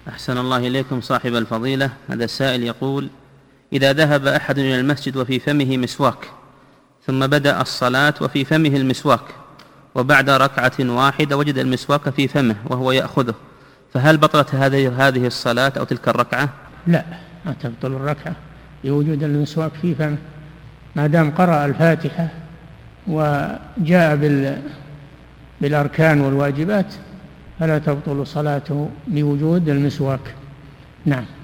أحسن الله إليكم صاحب الفضيلة. هذا السائل يقول: إذا ذهب أحد إلى المسجد وفي فمه مسواك، ثم بدأ الصلاة وفي فمه المسواك، وبعد ركعة واحدة وجد المسواك في فمه وهو يأخذه، فهل بطلت هذه الصلاة أو تلك الركعة؟ لا، ما تبطل الركعة بوجود المسواك في فمه، ما دام قرأ الفاتحة وجاء بالأركان والواجبات فلا تبطل صلاته بوجود المسواك. نعم.